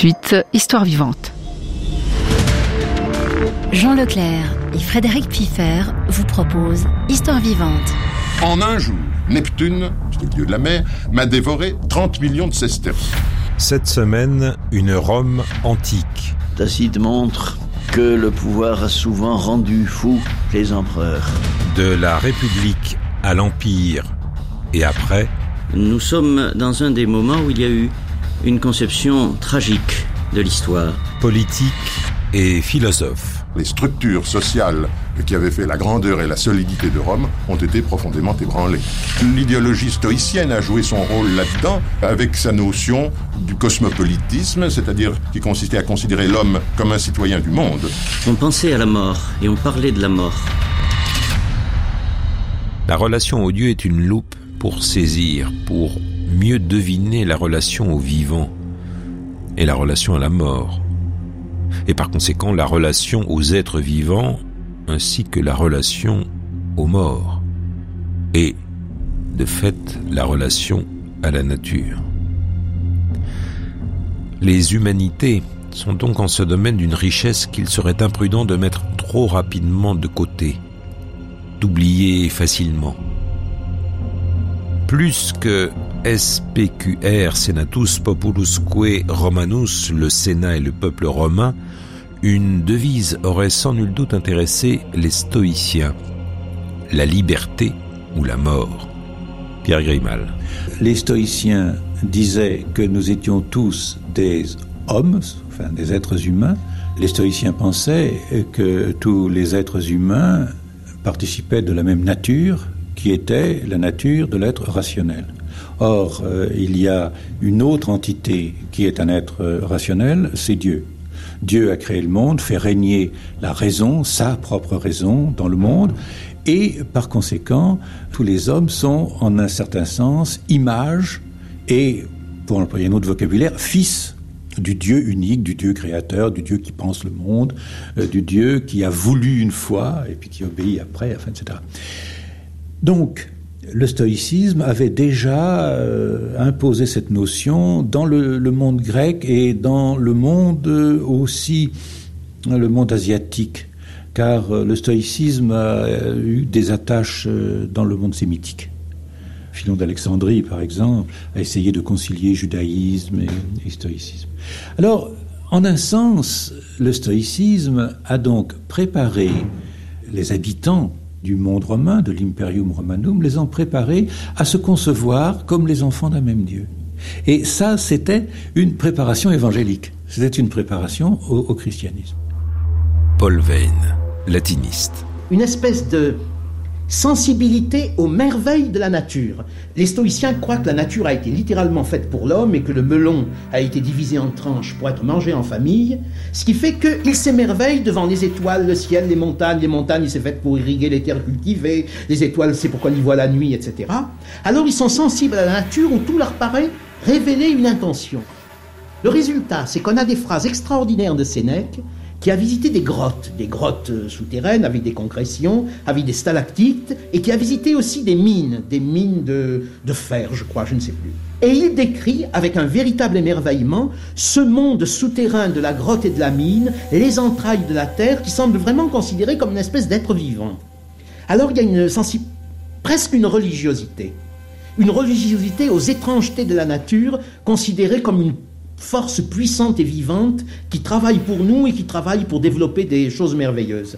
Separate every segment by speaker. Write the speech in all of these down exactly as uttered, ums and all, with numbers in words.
Speaker 1: suite, Histoire vivante.
Speaker 2: Jean Leclerc et Frédéric Piffer vous proposent Histoire vivante.
Speaker 3: En un jour, Neptune, c'est le dieu de la mer, m'a dévoré trente millions de sesterces.
Speaker 4: Cette semaine, une Rome antique.
Speaker 5: Tacite montre que le pouvoir a souvent rendu fous les empereurs.
Speaker 4: De la République à l'Empire et après.
Speaker 5: Nous sommes dans un des moments où il y a eu une conception tragique de l'histoire.
Speaker 4: Politique et philosophe.
Speaker 3: Les structures sociales qui avaient fait la grandeur et la solidité de Rome ont été profondément ébranlées. L'idéologie stoïcienne a joué son rôle là-dedans avec sa notion du cosmopolitisme, c'est-à-dire qui consistait à considérer l'homme comme un citoyen du monde.
Speaker 5: On pensait à la mort et on parlait de la mort.
Speaker 4: La relation au Dieu est une loupe pour saisir, pour mieux deviner la relation au vivant et la relation à la mort. Et par conséquent, la relation aux êtres vivants ainsi que la relation aux morts. Et, de fait, la relation à la nature. Les humanités sont donc en ce domaine d'une richesse qu'il serait imprudent de mettre trop rapidement de côté, d'oublier facilement. Plus que S P Q R Senatus Populusque Romanus, le Sénat et le peuple romain, une devise aurait sans nul doute intéressé les stoïciens. La liberté ou la mort. Pierre Grimal.
Speaker 6: Les stoïciens disaient que nous étions tous des hommes, enfin des êtres humains. Les stoïciens pensaient que tous les êtres humains participaient de la même nature, qui était la nature de l'être rationnel. Or, euh, il y a une autre entité qui est un être euh, rationnel, c'est Dieu. Dieu a créé le monde, fait régner la raison, sa propre raison dans le monde, et par conséquent, tous les hommes sont, en un certain sens, images et, pour employer un autre vocabulaire, fils du Dieu unique, du Dieu créateur, du Dieu qui pense le monde, euh, du Dieu qui a voulu une fois et puis qui obéit après, enfin, et cetera. Donc, le stoïcisme avait déjà euh, imposé cette notion dans le, le monde grec et dans le monde euh, aussi, le monde asiatique, car euh, le stoïcisme a eu des attaches euh, dans le monde sémitique. Philon d'Alexandrie, par exemple, a essayé de concilier judaïsme et, et stoïcisme. Alors, en un sens, le stoïcisme a donc préparé les habitants du monde romain, de l'Imperium Romanum, les ont préparés à se concevoir comme les enfants d'un même Dieu. Et ça, c'était une préparation évangélique. C'était une préparation au, au christianisme.
Speaker 4: Paul Veyne, latiniste.
Speaker 7: Une espèce de sensibilité aux merveilles de la nature. Les stoïciens croient que la nature a été littéralement faite pour l'homme et que le melon a été divisé en tranches pour être mangé en famille, ce qui fait qu'ils s'émerveillent devant les étoiles, le ciel, les montagnes. Les montagnes, c'est fait pour irriguer les terres cultivées, les étoiles, c'est pourquoi on y voit la nuit, et cetera. Alors ils sont sensibles à la nature où tout leur paraît révéler une intention. Le résultat, c'est qu'on a des phrases extraordinaires de Sénèque qui a visité des grottes, des grottes souterraines avec des concrétions, avec des stalactites, et qui a visité aussi des mines, des mines de, de fer, je crois, je ne sais plus. Et il décrit, avec un véritable émerveillement, ce monde souterrain de la grotte et de la mine, les entrailles de la terre, qui semblent vraiment considérées comme une espèce d'être vivant. Alors il y a une sensi- presque une religiosité, une religiosité aux étrangetés de la nature, considérée comme une force puissante et vivante qui travaille pour nous et qui travaille pour développer des choses merveilleuses.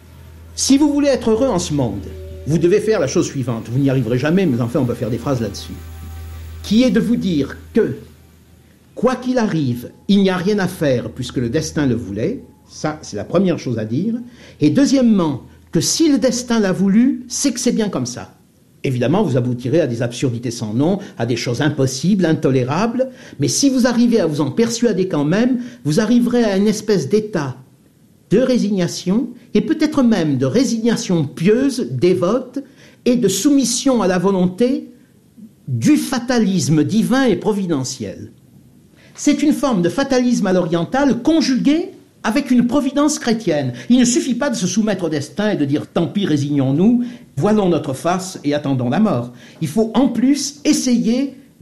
Speaker 7: Si vous voulez être heureux en ce monde, vous devez faire la chose suivante. Vous n'y arriverez jamais, mais enfin on peut faire des phrases là-dessus. Qui est de vous dire que, quoi qu'il arrive, il n'y a rien à faire puisque le destin le voulait. Ça, c'est la première chose à dire. Et deuxièmement, que si le destin l'a voulu, c'est que c'est bien comme ça. Évidemment, vous aboutirez à des absurdités sans nom, à des choses impossibles, intolérables, mais si vous arrivez à vous en persuader quand même, vous arriverez à une espèce d'état de résignation, et peut-être même de résignation pieuse, dévote, et de soumission à la volonté du fatalisme divin et providentiel. C'est une forme de fatalisme à l'orientale conjuguée avec une providence chrétienne. Il ne suffit pas de se soumettre au destin et de dire « tant pis, résignons-nous, voilons notre face et attendons la mort ». Il faut en plus essayer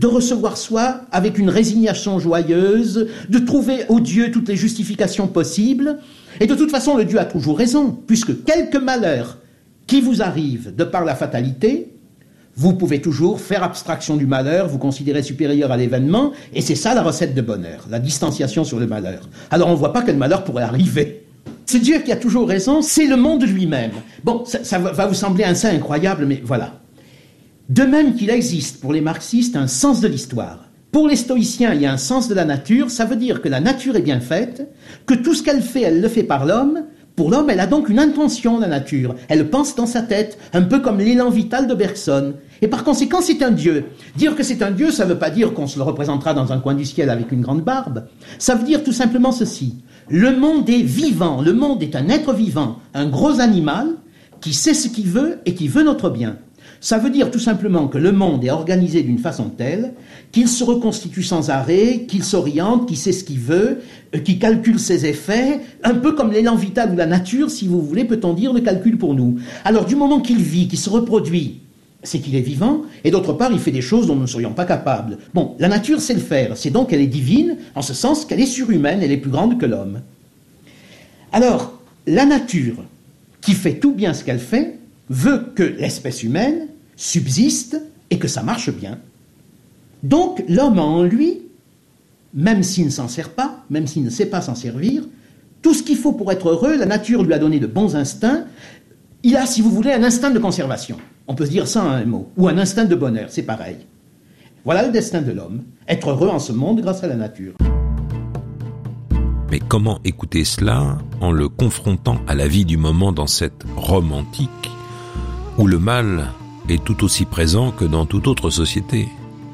Speaker 7: de recevoir soi avec une résignation joyeuse, de trouver au Dieu toutes les justifications possibles. Et de toute façon, le Dieu a toujours raison, puisque quelque malheur qui vous arrive de par la fatalité, vous pouvez toujours faire abstraction du malheur, vous considérez supérieur à l'événement, et c'est ça la recette de bonheur, la distanciation sur le malheur. Alors on ne voit pas quel malheur pourrait arriver. Ce Dieu qui a toujours raison, c'est le monde lui-même. Bon, ça, ça va vous sembler un saint incroyable, mais voilà. De même qu'il existe pour les marxistes un sens de l'histoire. Pour les stoïciens, il y a un sens de la nature, ça veut dire que la nature est bien faite, que tout ce qu'elle fait, elle le fait par l'homme. Pour l'homme, elle a donc une intention, la nature. Elle pense dans sa tête, un peu comme l'élan vital de Bergson. Et par conséquent, c'est un Dieu. Dire que c'est un Dieu, ça ne veut pas dire qu'on se le représentera dans un coin du ciel avec une grande barbe. Ça veut dire tout simplement ceci. Le monde est vivant, le monde est un être vivant, un gros animal qui sait ce qu'il veut et qui veut notre bien. Ça veut dire tout simplement que le monde est organisé d'une façon telle qu'il se reconstitue sans arrêt, qu'il s'oriente, qu'il sait ce qu'il veut, euh, qu'il calcule ses effets, un peu comme l'élan vital ou la nature, si vous voulez, peut-on dire, le calcul pour nous. Alors du moment qu'il vit, qu'il se reproduit, c'est qu'il est vivant, et d'autre part, il fait des choses dont nous ne serions pas capables. Bon, la nature sait le faire, c'est donc qu'elle est divine, en ce sens qu'elle est surhumaine, elle est plus grande que l'homme. Alors, la nature, qui fait tout bien ce qu'elle fait, veut que l'espèce humaine subsiste et que ça marche bien. Donc, l'homme a en lui, même s'il ne s'en sert pas, même s'il ne sait pas s'en servir, tout ce qu'il faut pour être heureux, la nature lui a donné de bons instincts. Il a, si vous voulez, un instinct de conservation. On peut se dire ça en un mot. Ou un instinct de bonheur, c'est pareil. Voilà le destin de l'homme. Être heureux en ce monde grâce à la nature.
Speaker 4: Mais comment écouter cela en le confrontant à la vie du moment dans cette Rome antique où le mal est tout aussi présent que dans toute autre société?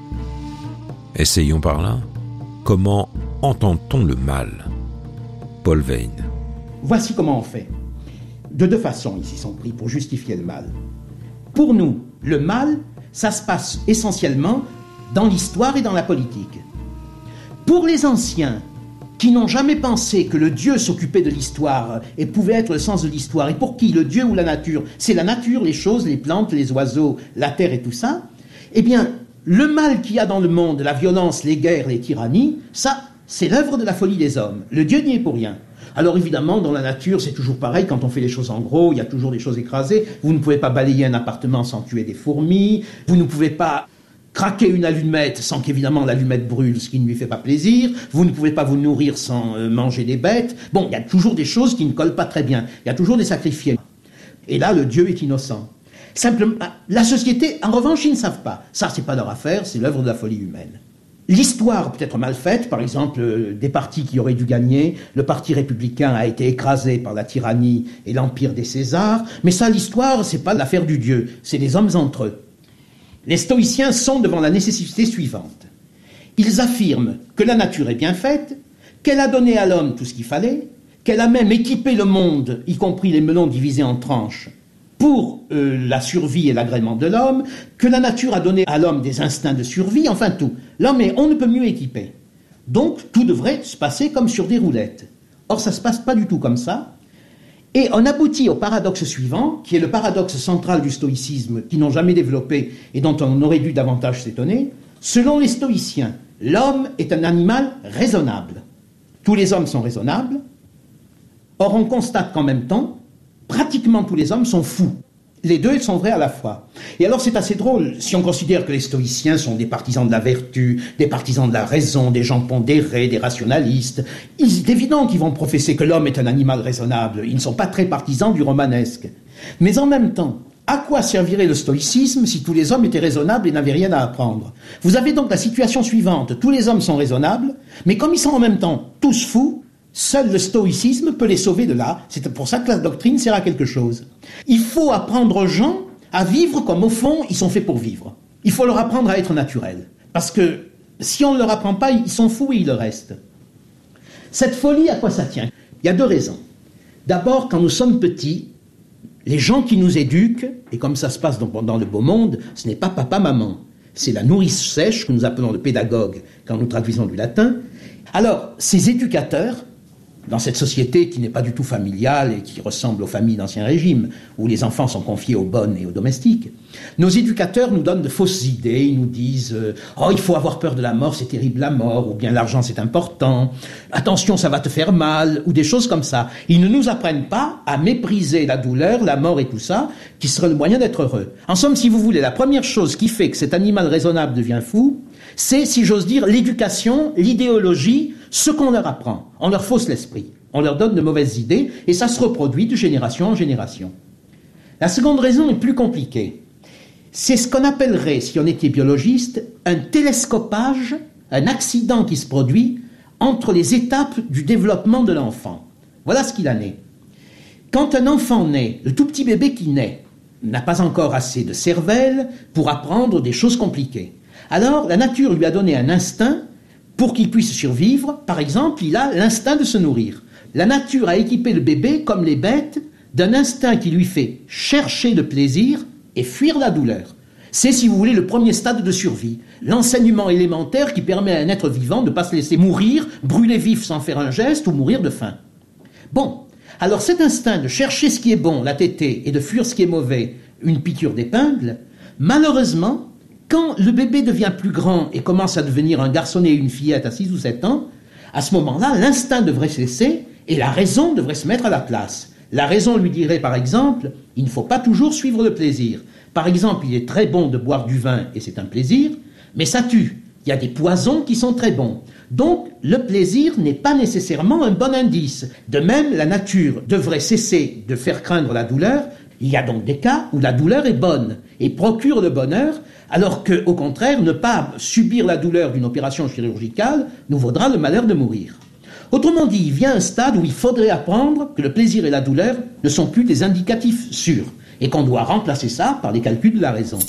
Speaker 4: Essayons par là. Comment entend-on le mal? Paul Veyne.
Speaker 7: Voici comment on fait. De deux façons ici sont prises pour justifier le mal. Pour nous, le mal, ça se passe essentiellement dans l'histoire et dans la politique. Pour les anciens, qui n'ont jamais pensé que le Dieu s'occupait de l'histoire et pouvait être le sens de l'histoire, et pour qui le Dieu ou la nature, c'est la nature, les choses, les plantes, les oiseaux, la terre et tout ça, eh bien, le mal qu'il y a dans le monde, la violence, les guerres, les tyrannies, ça, c'est l'œuvre de la folie des hommes. Le Dieu n'y est pour rien. Alors évidemment, dans la nature, c'est toujours pareil, quand on fait les choses en gros, il y a toujours des choses écrasées. Vous ne pouvez pas balayer un appartement sans tuer des fourmis, vous ne pouvez pas craquer une allumette sans qu'évidemment l'allumette brûle, ce qui ne lui fait pas plaisir, vous ne pouvez pas vous nourrir sans euh, manger des bêtes. Bon, il y a toujours des choses qui ne collent pas très bien, il y a toujours des sacrifiés. Et là, le Dieu est innocent. Simplement, la société, en revanche, ils ne savent pas. Ça, c'est pas leur affaire, c'est l'œuvre de la folie humaine. L'histoire peut être mal faite, par exemple, euh, des partis qui auraient dû gagner, le parti républicain a été écrasé par la tyrannie et l'empire des Césars, mais ça, l'histoire, c'est pas l'affaire du Dieu, c'est les hommes entre eux. Les stoïciens sont devant la nécessité suivante. Ils affirment que la nature est bien faite, qu'elle a donné à l'homme tout ce qu'il fallait, qu'elle a même équipé le monde, y compris les melons divisés en tranches, pour euh, la survie et l'agrément de l'homme, que la nature a donné à l'homme des instincts de survie, enfin tout. L'homme est on ne peut mieux équipé. Donc tout devrait se passer comme sur des roulettes. Or ça ne se passe pas du tout comme ça. Et on aboutit au paradoxe suivant, qui est le paradoxe central du stoïcisme, qu'ils n'ont jamais développé et dont on aurait dû davantage s'étonner. Selon les stoïciens, l'homme est un animal raisonnable. Tous les hommes sont raisonnables. Or on constate qu'en même temps, pratiquement tous les hommes sont fous. Les deux, ils sont vrais à la fois. Et alors c'est assez drôle, si on considère que les stoïciens sont des partisans de la vertu, des partisans de la raison, des gens pondérés, des rationalistes, il est évident qu'ils vont professer que l'homme est un animal raisonnable. Ils ne sont pas très partisans du romanesque. Mais en même temps, à quoi servirait le stoïcisme si tous les hommes étaient raisonnables et n'avaient rien à apprendre? Vous avez donc la situation suivante, tous les hommes sont raisonnables, mais comme ils sont en même temps tous fous, seul le stoïcisme peut les sauver de là. C'est pour ça que la doctrine sert à quelque chose. Il faut apprendre aux gens à vivre comme au fond ils sont faits pour vivre. Il faut leur apprendre à être naturels. Parce que si on ne leur apprend pas, ils sont fous et ils le restent. Cette folie, à quoi ça tient? Il y a deux raisons. D'abord, quand nous sommes petits, les gens qui nous éduquent, et comme ça se passe dans, dans le beau monde, ce n'est pas papa-maman. C'est la nourrice sèche que nous appelons le pédagogue quand nous traduisons du latin. Alors, ces éducateurs dans cette société qui n'est pas du tout familiale et qui ressemble aux familles d'Ancien Régime, où les enfants sont confiés aux bonnes et aux domestiques, nos éducateurs nous donnent de fausses idées. Ils nous disent euh, « Oh, il faut avoir peur de la mort, c'est terrible la mort », ou bien « L'argent, c'est important »,« Attention, ça va te faire mal », ou des choses comme ça. Ils ne nous apprennent pas à mépriser la douleur, la mort et tout ça, qui serait le moyen d'être heureux. En somme, si vous voulez, la première chose qui fait que cet animal raisonnable devient fou, c'est, si j'ose dire, l'éducation, l'idéologie, ce qu'on leur apprend. On leur fausse l'esprit, on leur donne de mauvaises idées, et ça se reproduit de génération en génération. La seconde raison est plus compliquée. C'est ce qu'on appellerait, si on était biologiste, un télescopage, un accident qui se produit entre les étapes du développement de l'enfant. Voilà ce qu'il en est. Quand un enfant naît, le tout petit bébé qui naît, n'a pas encore assez de cervelle pour apprendre des choses compliquées. Alors, la nature lui a donné un instinct pour qu'il puisse survivre. Par exemple, il a l'instinct de se nourrir. La nature a équipé le bébé, comme les bêtes, d'un instinct qui lui fait chercher le plaisir et fuir la douleur. C'est, si vous voulez, le premier stade de survie. L'enseignement élémentaire qui permet à un être vivant de ne pas se laisser mourir, brûler vif sans faire un geste ou mourir de faim. Bon, alors cet instinct de chercher ce qui est bon, la tétée, et de fuir ce qui est mauvais, une piqûre d'épingle, malheureusement, quand le bébé devient plus grand et commence à devenir un garçonnet et une fillette à six ou sept ans, à ce moment-là, l'instinct devrait cesser et la raison devrait se mettre à la place. La raison lui dirait, par exemple, il ne faut pas toujours suivre le plaisir. Par exemple, il est très bon de boire du vin et c'est un plaisir, mais ça tue. Il y a des poisons qui sont très bons. Donc, le plaisir n'est pas nécessairement un bon indice. De même, la nature devrait cesser de faire craindre la douleur. Il y a donc des cas où la douleur est bonne et procure le bonheur, alors que, au contraire, ne pas subir la douleur d'une opération chirurgicale nous vaudra le malheur de mourir. Autrement dit, il vient un stade où il faudrait apprendre que le plaisir et la douleur ne sont plus des indicatifs sûrs et qu'on doit remplacer ça par les calculs de la raison.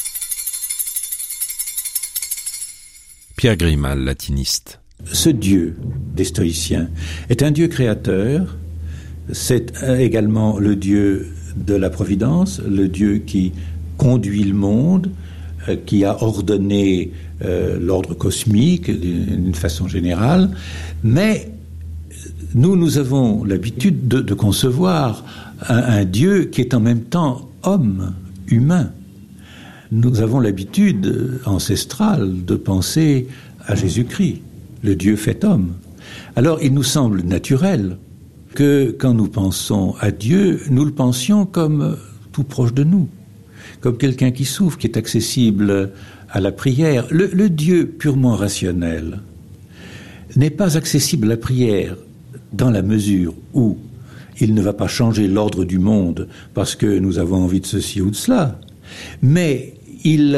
Speaker 4: Pierre Grimal, latiniste.
Speaker 6: Ce Dieu des stoïciens est un Dieu créateur, c'est également le Dieu de la providence, le Dieu qui conduit le monde, euh, qui a ordonné euh, l'ordre cosmique d'une façon générale, mais nous, nous avons l'habitude de, de concevoir un, un Dieu qui est en même temps homme, humain. Nous avons l'habitude ancestrale de penser à Jésus-Christ, le Dieu fait homme. Alors il nous semble naturel que quand nous pensons à Dieu, nous le pensions comme tout proche de nous, comme quelqu'un qui souffre, qui est accessible à la prière. Le, le Dieu purement rationnel n'est pas accessible à la prière dans la mesure où il ne va pas changer l'ordre du monde parce que nous avons envie de ceci ou de cela, mais il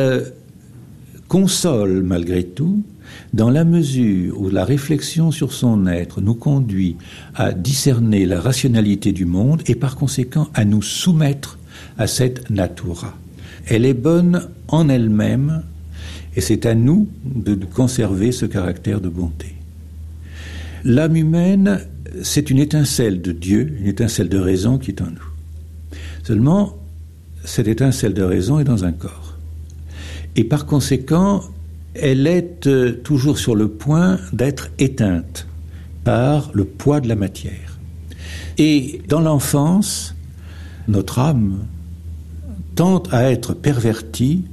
Speaker 6: console malgré tout dans la mesure où la réflexion sur son être nous conduit à discerner la rationalité du monde et par conséquent à nous soumettre à cette natura. Elle est bonne en elle-même et c'est à nous de conserver ce caractère de bonté. L'âme humaine, c'est une étincelle de Dieu, une étincelle de raison qui est en nous. Seulement, cette étincelle de raison est dans un corps. Et par conséquent, elle est euh, toujours sur le point d'être éteinte par le poids de la matière. Et dans l'enfance, notre âme tente à être pervertie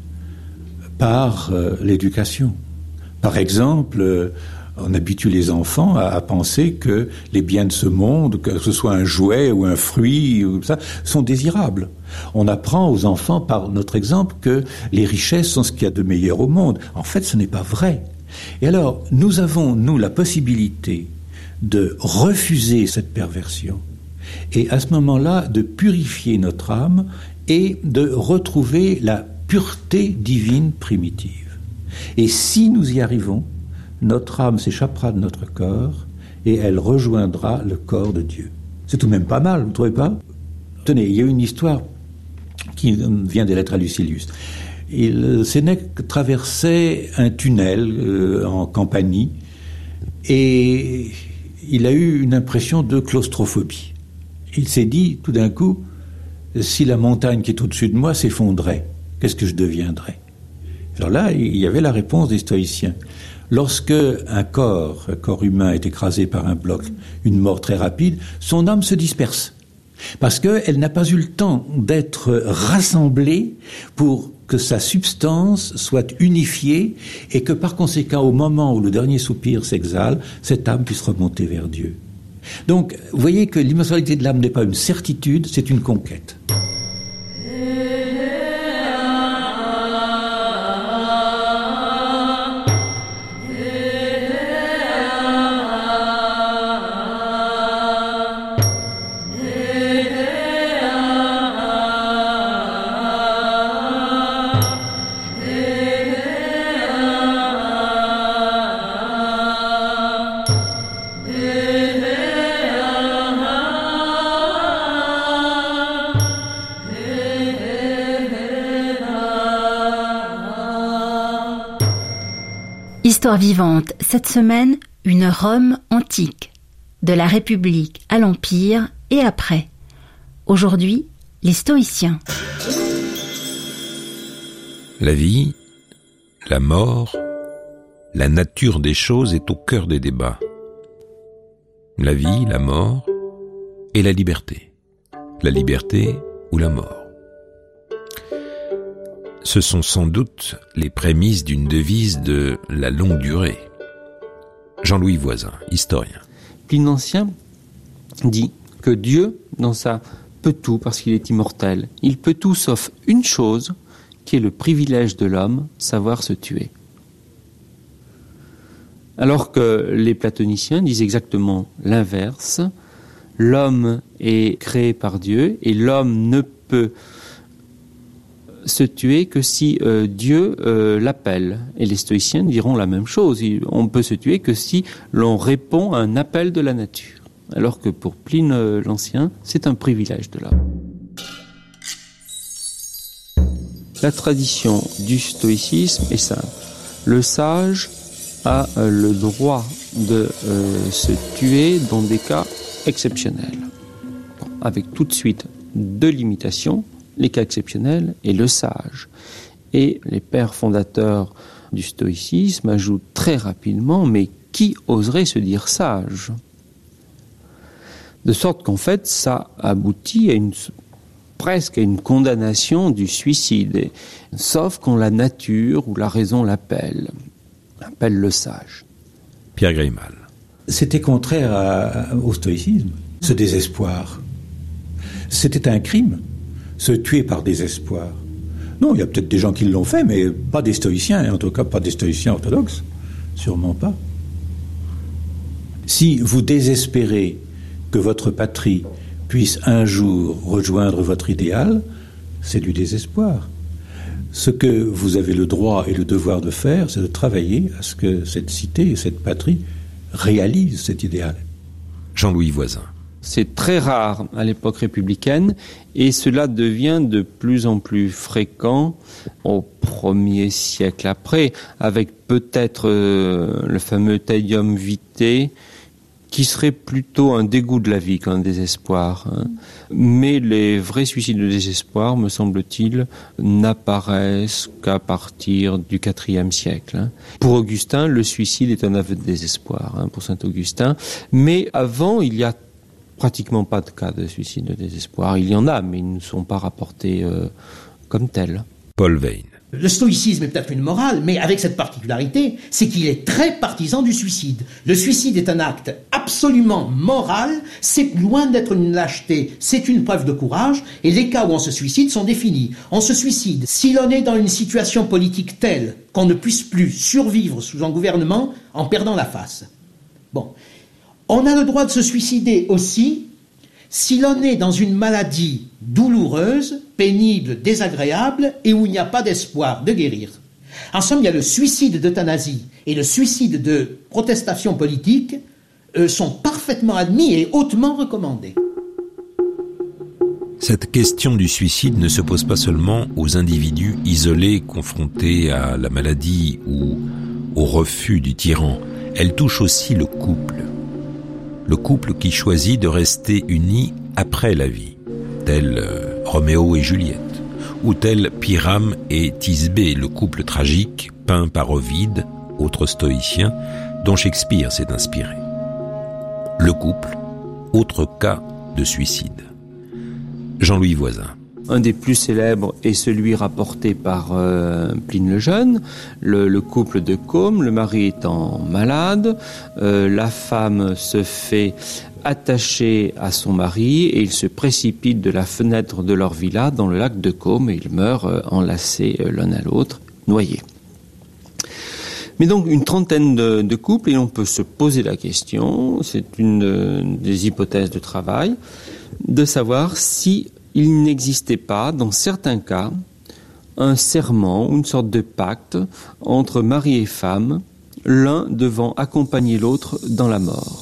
Speaker 6: par euh, l'éducation. Par exemple, euh, on habitue les enfants à, à penser que les biens de ce monde, que ce soit un jouet ou un fruit, ou ça, sont désirables. On apprend aux enfants par notre exemple que les richesses sont ce qu'il y a de meilleur au monde. En fait, ce n'est pas vrai. Et alors, nous avons, nous, la possibilité de refuser cette perversion et à ce moment-là, de purifier notre âme et de retrouver la pureté divine primitive. Et si nous y arrivons, notre âme s'échappera de notre corps et elle rejoindra le corps de Dieu. C'est tout de même pas mal, vous ne trouvez pas ? Tenez, il y a une histoire qui vient des lettres à Lucilius. Il, Sénèque traversait un tunnel euh, en Campanie et il a eu une impression de claustrophobie. Il s'est dit tout d'un coup, si la montagne qui est au-dessus de moi s'effondrait, qu'est-ce que je deviendrais ? Alors là, il y avait la réponse des stoïciens. Lorsque un corps, un corps humain est écrasé par un bloc, une mort très rapide, son âme se disperse. Parce qu'elle n'a pas eu le temps d'être rassemblée pour que sa substance soit unifiée et que par conséquent, au moment où le dernier soupir s'exhale, cette âme puisse remonter vers Dieu. Donc, vous voyez que l'immortalité de l'âme n'est pas une certitude, c'est une conquête.
Speaker 2: Histoire vivante, cette semaine, une Rome antique, de la République à l'Empire et après. Aujourd'hui, les stoïciens.
Speaker 4: La vie, la mort, la nature des choses est au cœur des débats. La vie, la mort et la liberté. La liberté ou la mort. Ce sont sans doute les prémices d'une devise de la longue durée. Jean-Louis Voisin, historien.
Speaker 1: Pline l'Ancien dit que Dieu, dans sa peut tout parce qu'il est immortel, il peut tout sauf une chose, qui est le privilège de l'homme, savoir se tuer. Alors que les platoniciens disent exactement l'inverse, l'homme est créé par Dieu et l'homme ne peut se tuer que si euh, Dieu euh, l'appelle. Et les stoïciens diront la même chose. On peut se tuer que si l'on répond à un appel de la nature. Alors que pour Pline euh, l'Ancien, c'est un privilège de l'homme. La tradition du stoïcisme est simple. Le sage a euh, le droit de euh, se tuer dans des cas exceptionnels. Bon, avec tout de suite deux limitations. Les cas exceptionnels et le sage. Et les pères fondateurs du stoïcisme ajoutent très rapidement, mais qui oserait se dire sage ? De sorte qu'en fait, ça aboutit à une, presque à une condamnation du suicide, et, sauf quand la nature ou la raison l'appelle, appelle le sage.
Speaker 4: Pierre Greimal.
Speaker 6: C'était contraire à, au stoïcisme, ce désespoir. C'était un crime. Se tuer par désespoir. Non, il y a peut-être des gens qui l'ont fait, mais pas des stoïciens, et en tout cas pas des stoïciens orthodoxes. Sûrement pas. Si vous désespérez que votre patrie puisse un jour rejoindre votre idéal, c'est du désespoir. Ce que vous avez le droit et le devoir de faire, c'est de travailler à ce que cette cité et cette patrie réalisent cet idéal.
Speaker 4: Jean-Louis Voisin.
Speaker 1: C'est très rare à l'époque républicaine et cela devient de plus en plus fréquent au premier siècle après, avec peut-être euh, le fameux Tedium Vitae, qui serait plutôt un dégoût de la vie qu'un désespoir. Hein. Mais les vrais suicides de désespoir, me semble-t-il, n'apparaissent qu'à partir du quatrième siècle. Hein. Pour Augustin, le suicide est un aveu de désespoir, hein, pour saint Augustin. Mais avant, il y a pratiquement pas de cas de suicide de désespoir. Il y en a, mais ils ne sont pas rapportés euh, comme tels.
Speaker 4: Paul Veyne.
Speaker 7: Le stoïcisme est peut-être une morale, mais avec cette particularité, c'est qu'il est très partisan du suicide. Le suicide est un acte absolument moral, c'est loin d'être une lâcheté, c'est une preuve de courage, et les cas où on se suicide sont définis. On se suicide si l'on est dans une situation politique telle qu'on ne puisse plus survivre sous un gouvernement en perdant la face. Bon. On a le droit de se suicider aussi si l'on est dans une maladie douloureuse, pénible, désagréable et où il n'y a pas d'espoir de guérir. En somme, il y a le suicide d'euthanasie et le suicide de protestation politique euh, sont parfaitement admis et hautement recommandés.
Speaker 4: Cette question du suicide ne se pose pas seulement aux individus isolés confrontés à la maladie ou au refus du tyran. Elle touche aussi le couple. Le couple qui choisit de rester uni après la vie, tel euh, Roméo et Juliette, ou tel Pyrame et Thisbé, le couple tragique peint par Ovide autre stoïcien, dont Shakespeare s'est inspiré. Le couple, autre cas de suicide. Jean-Louis Voisin.
Speaker 1: Un des plus célèbres est celui rapporté par euh, Pline le Jeune, le, le couple de Côme, le mari étant malade, euh, la femme se fait attacher à son mari et ils se précipitent de la fenêtre de leur villa dans le lac de Côme et ils meurent euh, enlacés euh, l'un à l'autre, noyés. Mais donc une trentaine de, de couples et on peut se poser la question, c'est une euh, des hypothèses de travail, de savoir si il n'existait pas, dans certains cas, un serment ou une sorte de pacte entre mari et femme, l'un devant accompagner l'autre dans la mort.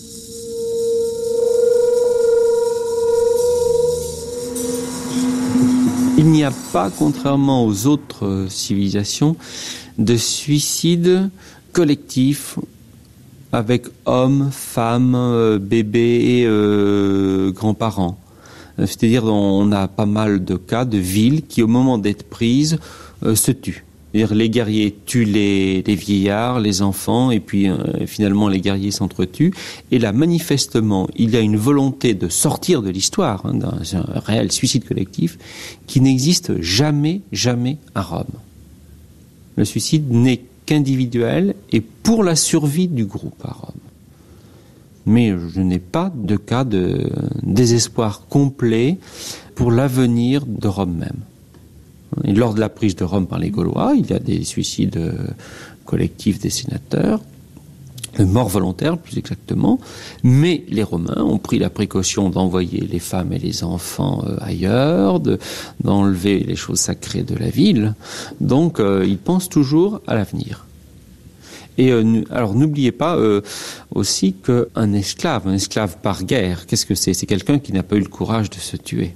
Speaker 1: Il n'y a pas, contrairement aux autres civilisations, de suicide collectif avec hommes, femmes, bébés, euh, grands-parents. C'est-à-dire on a pas mal de cas de villes qui, au moment d'être prises, euh, se tuent. C'est-à-dire les guerriers tuent les, les vieillards, les enfants, et puis euh, finalement les guerriers s'entretuent. Et là, manifestement, il y a une volonté de sortir de l'histoire, hein, d'un un réel suicide collectif, qui n'existe jamais, jamais à Rome. Le suicide n'est qu'individuel et pour la survie du groupe à Rome. Mais je n'ai pas de cas de désespoir complet pour l'avenir de Rome même. Et lors de la prise de Rome par les Gaulois, il y a des suicides collectifs des sénateurs, de morts volontaires plus exactement, mais les Romains ont pris la précaution d'envoyer les femmes et les enfants ailleurs, de, d'enlever les choses sacrées de la ville, donc euh, ils pensent toujours à l'avenir. Et euh, alors n'oubliez pas euh, aussi qu'un esclave, un esclave par guerre, qu'est-ce que c'est ? C'est quelqu'un qui n'a pas eu le courage de se tuer.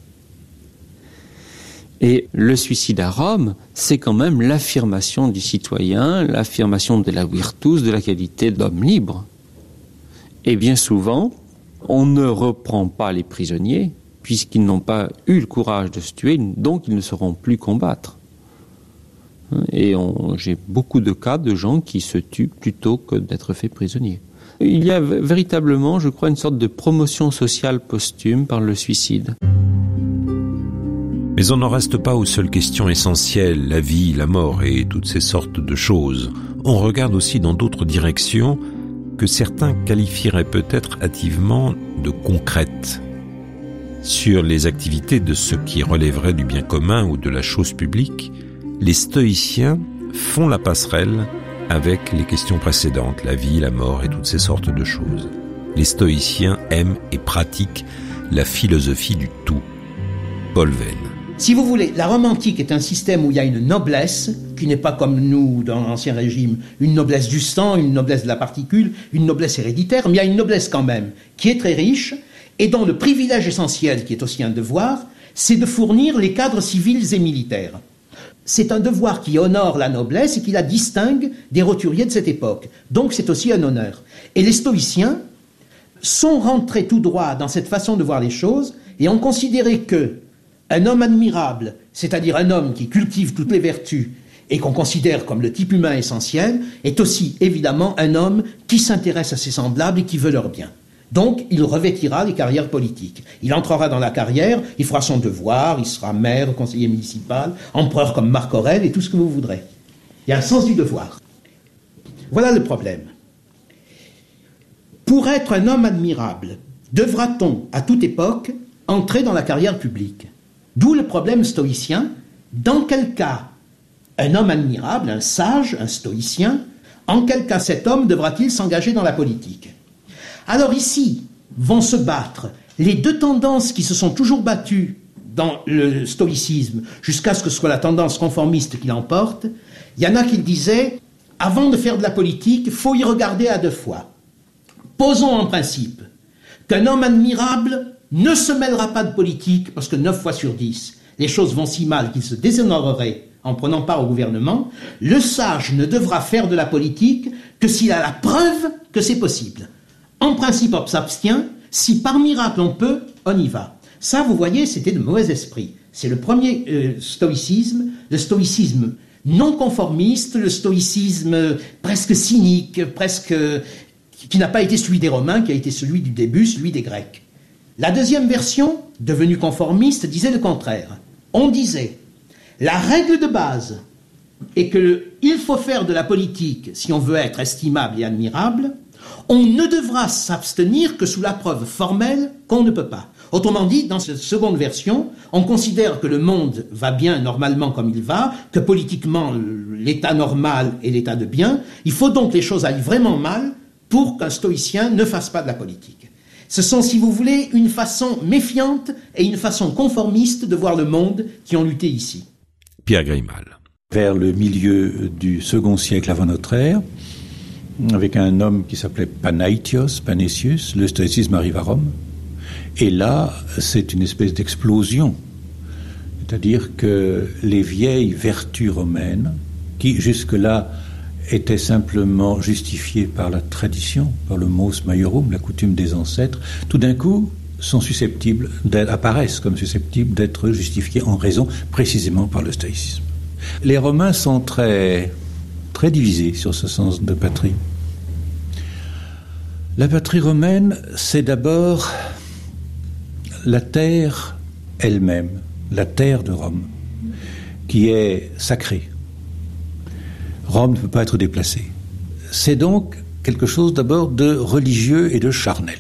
Speaker 1: Et le suicide à Rome, c'est quand même l'affirmation du citoyen, l'affirmation de la virtus, de la qualité d'homme libre. Et bien souvent, on ne reprend pas les prisonniers, puisqu'ils n'ont pas eu le courage de se tuer, donc ils ne sauront plus combattre. Et on, j'ai beaucoup de cas de gens qui se tuent plutôt que d'être faits prisonniers. Il y a véritablement, je crois, une sorte de promotion sociale posthume par le suicide.
Speaker 4: Mais on n'en reste pas aux seules questions essentielles, la vie, la mort et toutes ces sortes de choses. On regarde aussi dans d'autres directions que certains qualifieraient peut-être hâtivement de concrètes. Sur les activités de ce qui relèverait du bien commun ou de la chose publique, les stoïciens font la passerelle avec les questions précédentes, la vie, la mort et toutes ces sortes de choses. Les stoïciens aiment et pratiquent la philosophie du tout. Paul Venn.
Speaker 7: Si vous voulez, la Rome antique est un système où il y a une noblesse, qui n'est pas comme nous dans l'Ancien Régime, une noblesse du sang, une noblesse de la particule, une noblesse héréditaire, mais il y a une noblesse quand même, qui est très riche, et dont le privilège essentiel, qui est aussi un devoir, c'est de fournir les cadres civils et militaires. C'est un devoir qui honore la noblesse et qui la distingue des roturiers de cette époque. Donc c'est aussi un honneur. Et les stoïciens sont rentrés tout droit dans cette façon de voir les choses et ont considéré que un homme admirable, c'est-à-dire un homme qui cultive toutes les vertus et qu'on considère comme le type humain essentiel, est aussi évidemment un homme qui s'intéresse à ses semblables et qui veut leur bien. Donc, il revêtira les carrières politiques. Il entrera dans la carrière, il fera son devoir, il sera maire, conseiller municipal, empereur comme Marc Aurèle et tout ce que vous voudrez. Il y a un sens du devoir. Voilà le problème. Pour être un homme admirable, devra-t-on, à toute époque, entrer dans la carrière publique ? D'où le problème stoïcien. Dans quel cas un homme admirable, un sage, un stoïcien, en quel cas cet homme devra-t-il s'engager dans la politique ? Alors ici vont se battre les deux tendances qui se sont toujours battues dans le stoïcisme jusqu'à ce que ce soit la tendance conformiste qui l'emporte. Il y en a qui disaient, avant de faire de la politique, il faut y regarder à deux fois. Posons en principe qu'un homme admirable ne se mêlera pas de politique parce que neuf fois sur dix, les choses vont si mal qu'il se déshonorerait en prenant part au gouvernement. Le sage ne devra faire de la politique que s'il a la preuve que c'est possible. En principe, on s'abstient. Si par miracle on peut, on y va. Ça, vous voyez, c'était de mauvais esprit. C'est le premier euh, stoïcisme, le stoïcisme non-conformiste, le stoïcisme presque cynique, presque qui n'a pas été celui des Romains, qui a été celui du début, celui des Grecs. La deuxième version, devenue conformiste, disait le contraire. On disait, la règle de base est qu'il faut faire de la politique si on veut être estimable et admirable, on ne devra s'abstenir que sous la preuve formelle qu'on ne peut pas. Autrement dit, dans cette seconde version, on considère que le monde va bien normalement comme il va, que politiquement l'état normal est l'état de bien, il faut donc que les choses aillent vraiment mal pour qu'un stoïcien ne fasse pas de la politique. Ce sont, si vous voulez, une façon méfiante et une façon conformiste de voir le monde qui ont lutté ici.
Speaker 4: Pierre Grimald.
Speaker 6: Vers le milieu du second siècle avant notre ère, avec un homme qui s'appelait Panaitios, Panétius, le stoïcisme arrive à Rome. Et là, c'est une espèce d'explosion. C'est-à-dire que les vieilles vertus romaines, qui jusque-là étaient simplement justifiées par la tradition, par le mos maiorum, la coutume des ancêtres, tout d'un coup sont susceptibles apparaissent comme susceptibles d'être justifiées en raison précisément par le stoïcisme. Les Romains sont très, très divisés sur ce sens de patrie. La patrie romaine, c'est d'abord la terre elle-même, la terre de Rome, qui est sacrée. Rome ne peut pas être déplacée. C'est donc quelque chose d'abord de religieux et de charnel.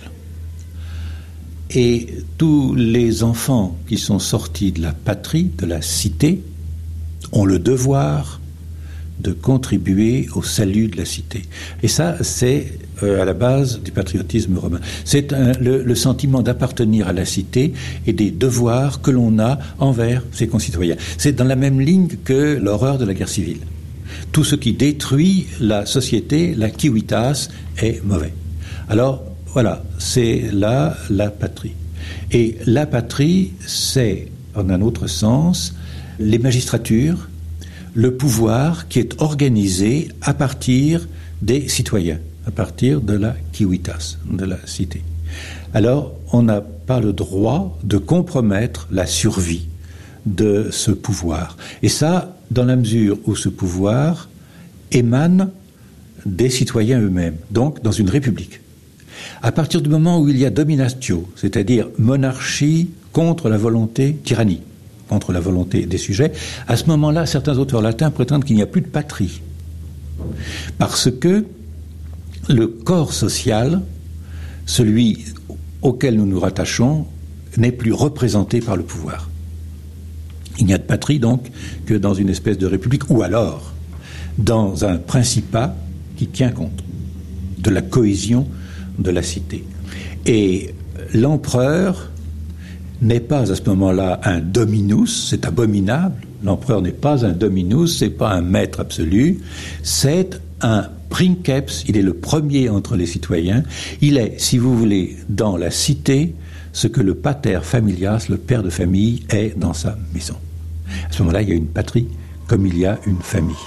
Speaker 6: Et tous les enfants qui sont sortis de la patrie, de la cité, ont le devoir de contribuer au salut de la cité. Et ça, c'est euh, à la base du patriotisme romain. C'est un, le, le sentiment d'appartenir à la cité et des devoirs que l'on a envers ses concitoyens. C'est dans la même ligne que l'horreur de la guerre civile. Tout ce qui détruit la société, la civitas, est mauvais. Alors, voilà, c'est là la patrie. Et la patrie, c'est, en un autre sens, les magistratures, le pouvoir qui est organisé à partir des citoyens, à partir de la civitas, de la cité. Alors, on n'a pas le droit de compromettre la survie de ce pouvoir. Et ça, dans la mesure où ce pouvoir émane des citoyens eux-mêmes, donc dans une république. À partir du moment où il y a dominatio, c'est-à-dire monarchie contre la volonté, tyrannie, contre la volonté des sujets, à ce moment-là, certains auteurs latins prétendent qu'il n'y a plus de patrie. Parce que le corps social, celui auquel nous nous rattachons, n'est plus représenté par le pouvoir. Il n'y a de patrie, donc, que dans une espèce de république, ou alors dans un principat qui tient compte de la cohésion de la cité. Et l'empereur n'est pas à ce moment-là un dominus, c'est abominable. L'empereur n'est pas un dominus, c'est pas un maître absolu, c'est un princeps, il est le premier entre les citoyens. Il est, si vous voulez, dans la cité, ce que le pater familias, le père de famille, est dans sa maison. À ce moment-là, il y a une patrie comme il y a une famille.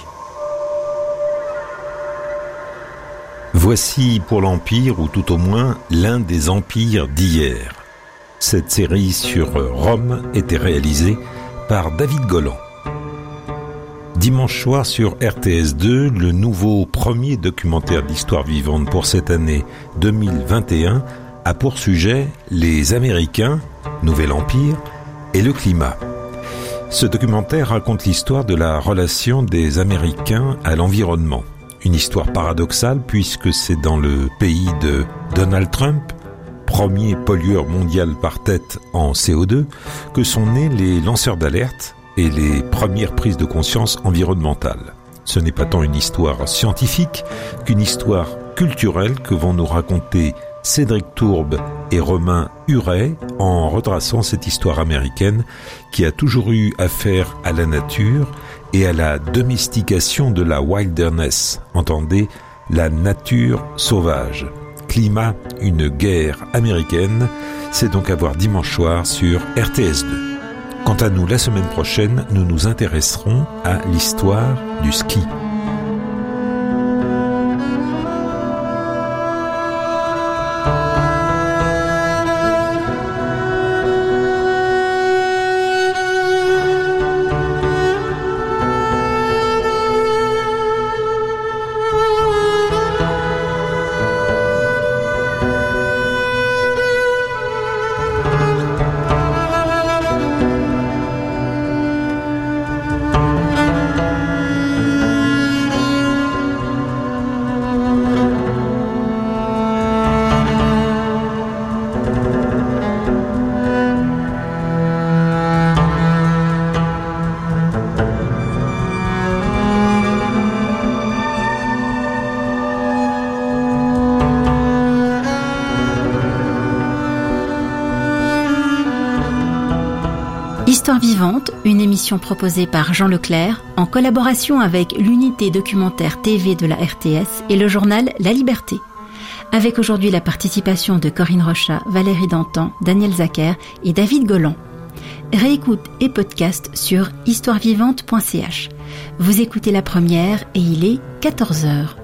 Speaker 4: Voici pour l'Empire, ou tout au moins l'un des empires d'hier. Cette série sur Rome était réalisée par David Golan. Dimanche soir sur R T S deux, le nouveau premier documentaire d'histoire vivante pour cette année deux mille vingt et un a pour sujet les Américains, Nouvel Empire, et le climat. Ce documentaire raconte l'histoire de la relation des Américains à l'environnement. Une histoire paradoxale puisque c'est dans le pays de Donald Trump, premier pollueur mondial par tête en C O deux, que sont nés les lanceurs d'alerte et les premières prises de conscience environnementales. Ce n'est pas tant une histoire scientifique qu'une histoire culturelle que vont nous raconter Cédric Tourbe et Romain Huret en retraçant cette histoire américaine qui a toujours eu affaire à la nature et à la domestication de la wilderness, entendez, la nature sauvage. Climat, une guerre américaine, c'est donc à voir dimanche soir sur R T S deux. Quant à nous, la semaine prochaine, nous nous intéresserons à l'histoire du ski.
Speaker 2: Histoire vivante, une émission proposée par Jean Leclerc en collaboration avec l'unité documentaire T V de la R T S et le journal La Liberté. Avec aujourd'hui la participation de Corinne Rochat, Valérie Dantan, Daniel Zacher et David Golan. Réécoute et podcast sur histoire vivante point c h. Vous écoutez la première et il est quatorze heures.